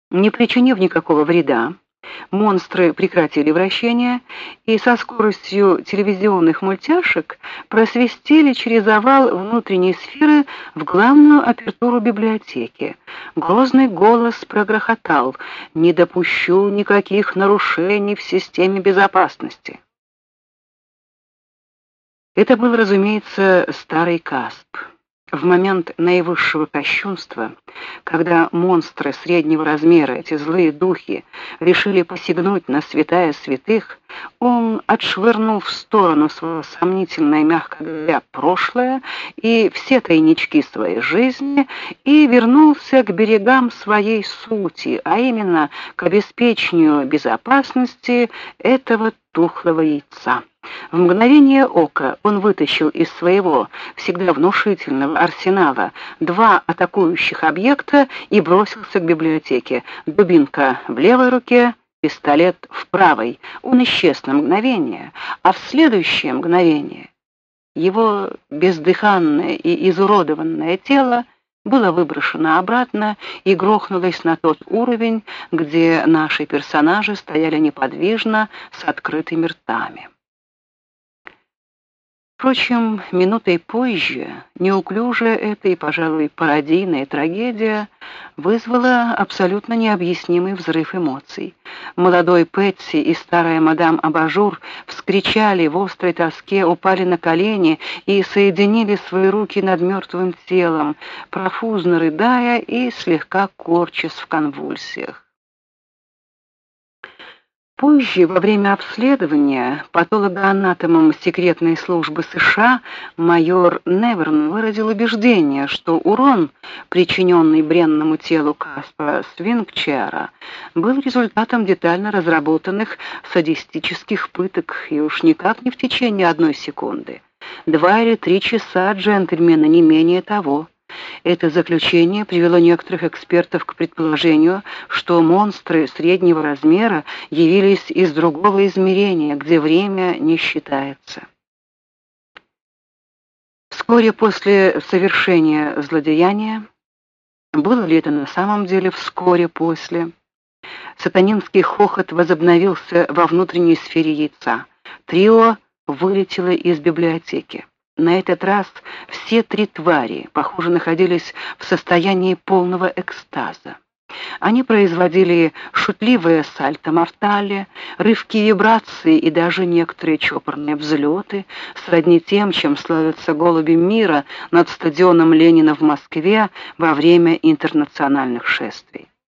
Не причинив никакого вреда, монстры прекратили вращение и со скоростью телевизионных мультяшек просвистели через овал внутренней сферы в главную апертуру библиотеки. Грозный голос прогрохотал: «Не допущу никаких нарушений в системе безопасности». Это был, разумеется, старый Касп. В момент наивысшего кощунства, когда монстры среднего размера, эти злые духи, решили посягнуть на святая святых, он отшвырнул в сторону свое сомнительное, мягко говоря, прошлое и все тайнички своей жизни и вернулся к берегам своей сути, а именно к обеспечению безопасности этого тухлого яйца. В мгновение ока он вытащил из своего всегда внушительного арсенала 2 атакующих объекта и бросился к библиотеке. Дубинка в левой руке, пистолет в правой. Он исчез на мгновение, а в следующее мгновение его бездыханное и изуродованное тело было выброшено обратно и грохнулось на тот уровень, где наши персонажи стояли неподвижно с открытыми ртами. Впрочем, минутой позже неуклюжая эта и, пожалуй, пародийная трагедия вызвала абсолютно необъяснимый взрыв эмоций. Молодой Пэтси и старая мадам Абажур вскричали в острой тоске, упали на колени и соединили свои руки над мертвым телом, профузно рыдая и слегка корчась в конвульсиях. Позже, во время обследования, патологоанатомом секретной службы США майор Неверн выразил убеждение, что урон, причиненный бренному телу Каспа Свингчера, был результатом детально разработанных садистических пыток, и уж никак не в течение 1 секунды. 2 или 3 часа, джентльмены, не менее того. Это заключение привело некоторых экспертов к предположению, что монстры среднего размера явились из другого измерения, где время не считается. Вскоре после совершения злодеяния, было ли это на самом деле вскоре после, сатанинский хохот возобновился во внутренней сфере яйца. Трио вылетело из библиотеки. На этот раз все 3 твари, похоже, находились в состоянии полного экстаза. Они производили шутливые сальто-мортале, рывки вибрации и даже некоторые чопорные взлеты, сродни тем, чем славятся голуби мира над стадионом Ленина в Москве во время интернациональных шествий.